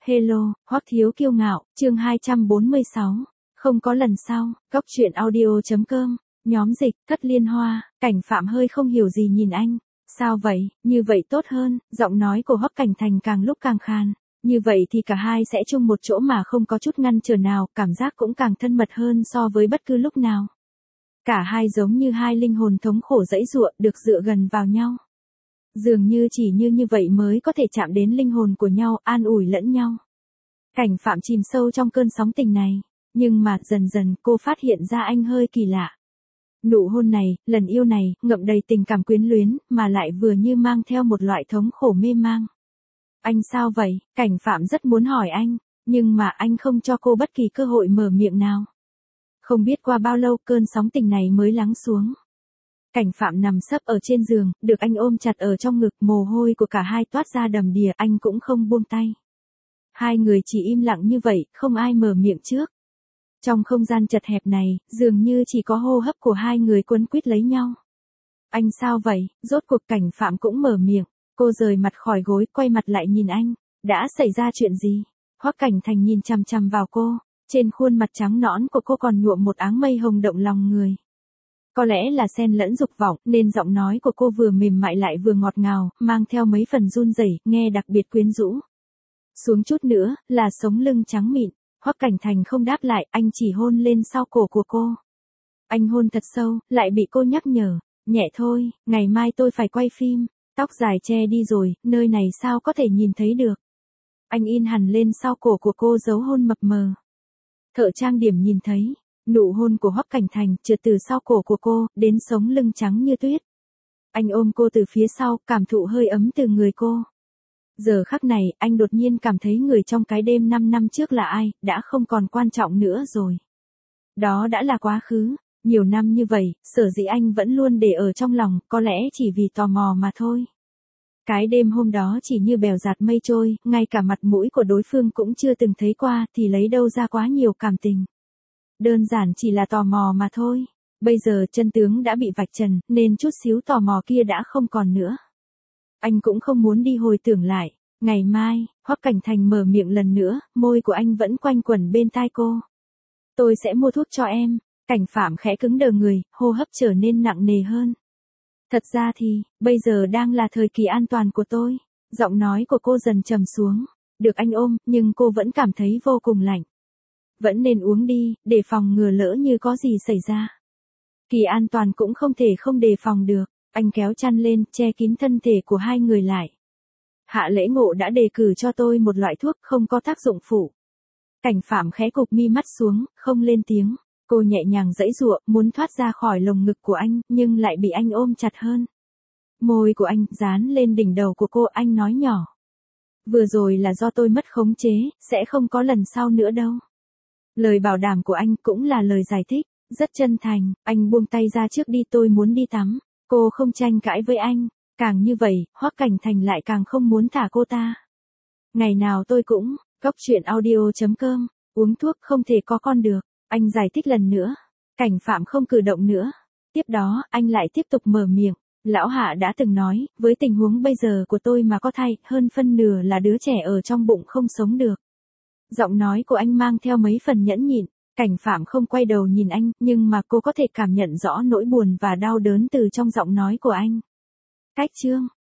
Hello, Hoắc Thiếu Kiêu Ngạo, chương 246. Không có lần sau, Góc Chuyện Audio.com, nhóm dịch, Cất Liên Hoa, Cảnh Phạm hơi không hiểu gì nhìn anh. Sao vậy, như vậy tốt hơn, giọng nói của Hoắc Cảnh Thành càng lúc càng khàn. Như vậy thì cả hai sẽ chung một chỗ mà không có chút ngăn trở nào, cảm giác cũng càng thân mật hơn so với bất cứ lúc nào. Cả hai giống như hai linh hồn thống khổ dãy dụa được dựa gần vào nhau. Dường như chỉ như vậy mới có thể chạm đến linh hồn của nhau, an ủi lẫn nhau. Cảnh Phạm chìm sâu trong cơn sóng tình này, nhưng mà dần dần cô phát hiện ra anh hơi kỳ lạ. Nụ hôn này, lần yêu này, ngậm đầy tình cảm quyến luyến, mà lại vừa như mang theo một loại thống khổ mê mang. Anh sao vậy? Cảnh Phạm rất muốn hỏi anh, nhưng mà anh không cho cô bất kỳ cơ hội mở miệng nào. Không biết qua bao lâu cơn sóng tình này mới lắng xuống. Cảnh Phạm nằm sấp ở trên giường, được anh ôm chặt ở trong ngực, mồ hôi của cả hai toát ra đầm đìa, anh cũng không buông tay. Hai người chỉ im lặng như vậy, không ai mở miệng trước. Trong không gian chật hẹp này, dường như chỉ có hô hấp của hai người quấn quýt lấy nhau. Anh sao vậy? Rốt cuộc Cảnh Phạm cũng mở miệng. Cô rời mặt khỏi gối, quay mặt lại nhìn anh. Đã xảy ra chuyện gì? Hoắc Cảnh Thành nhìn chằm chằm vào cô. Trên khuôn mặt trắng nõn của cô còn nhuộm một áng mây hồng động lòng người. Có lẽ là xen lẫn dục vọng, nên giọng nói của cô vừa mềm mại lại vừa ngọt ngào, mang theo mấy phần run rẩy, nghe đặc biệt quyến rũ. Xuống chút nữa, là sống lưng trắng mịn. Hoắc Cảnh Thành không đáp lại, anh chỉ hôn lên sau cổ của cô. Anh hôn thật sâu, lại bị cô nhắc nhở. Nhẹ thôi, ngày mai tôi phải quay phim. Tóc dài che đi rồi, nơi này sao có thể nhìn thấy được. Anh in hẳn lên sau cổ của cô, dấu hôn mập mờ. Thợ trang điểm nhìn thấy. Nụ hôn của Hoắc Cảnh Thành trượt từ sau cổ của cô, đến sống lưng trắng như tuyết. Anh ôm cô từ phía sau, cảm thụ hơi ấm từ người cô. Giờ khắc này, anh đột nhiên cảm thấy người trong cái đêm 5 năm trước là ai, đã không còn quan trọng nữa rồi. Đó đã là quá khứ. Nhiều năm như vậy, sở dĩ anh vẫn luôn để ở trong lòng, có lẽ chỉ vì tò mò mà thôi. Cái đêm hôm đó chỉ như bèo dạt mây trôi, ngay cả mặt mũi của đối phương cũng chưa từng thấy qua, thì lấy đâu ra quá nhiều cảm tình. Đơn giản chỉ là tò mò mà thôi. Bây giờ chân tướng đã bị vạch trần, nên chút xíu tò mò kia đã không còn nữa. Anh cũng không muốn đi hồi tưởng lại. Ngày mai, Hoắc Cảnh Thành mở miệng lần nữa, môi của anh vẫn quanh quẩn bên tai cô. Tôi sẽ mua thuốc cho em. Cảnh Phạm khẽ cứng đờ người, hô hấp trở nên nặng nề hơn. Thật ra thì, bây giờ đang là thời kỳ an toàn của tôi. Giọng nói của cô dần trầm xuống. Được anh ôm, nhưng cô vẫn cảm thấy vô cùng lạnh. Vẫn nên uống đi, để phòng ngừa lỡ như có gì xảy ra. Kỳ an toàn cũng không thể không đề phòng được. Anh kéo chăn lên, che kín thân thể của hai người lại. Hạ Lễ Ngộ đã đề cử cho tôi một loại thuốc không có tác dụng phụ. Cảnh Phạm khẽ cụp mi mắt xuống, không lên tiếng. Cô nhẹ nhàng giãy giụa, muốn thoát ra khỏi lồng ngực của anh, nhưng lại bị anh ôm chặt hơn. Môi của anh dán lên đỉnh đầu của cô, anh nói nhỏ. Vừa rồi là do tôi mất khống chế, sẽ không có lần sau nữa đâu. Lời bảo đảm của anh cũng là lời giải thích, rất chân thành. Anh buông tay ra trước đi, tôi muốn đi tắm. Cô không tranh cãi với anh. Càng như vậy, Hoắc Cảnh Thành lại càng không muốn thả cô ta. Ngày nào tôi cũng, Góc Chuyện Audio.com, uống thuốc không thể có con được. Anh giải thích lần nữa. Cảnh Phạm không cử động nữa. Tiếp đó, anh lại tiếp tục mở miệng. Lão Hạ đã từng nói, với tình huống bây giờ của tôi mà có thai, hơn phân nửa là đứa trẻ ở trong bụng không sống được. Giọng nói của anh mang theo mấy phần nhẫn nhịn. Cảnh Phạm không quay đầu nhìn anh, nhưng mà cô có thể cảm nhận rõ nỗi buồn và đau đớn từ trong giọng nói của anh. Cách chương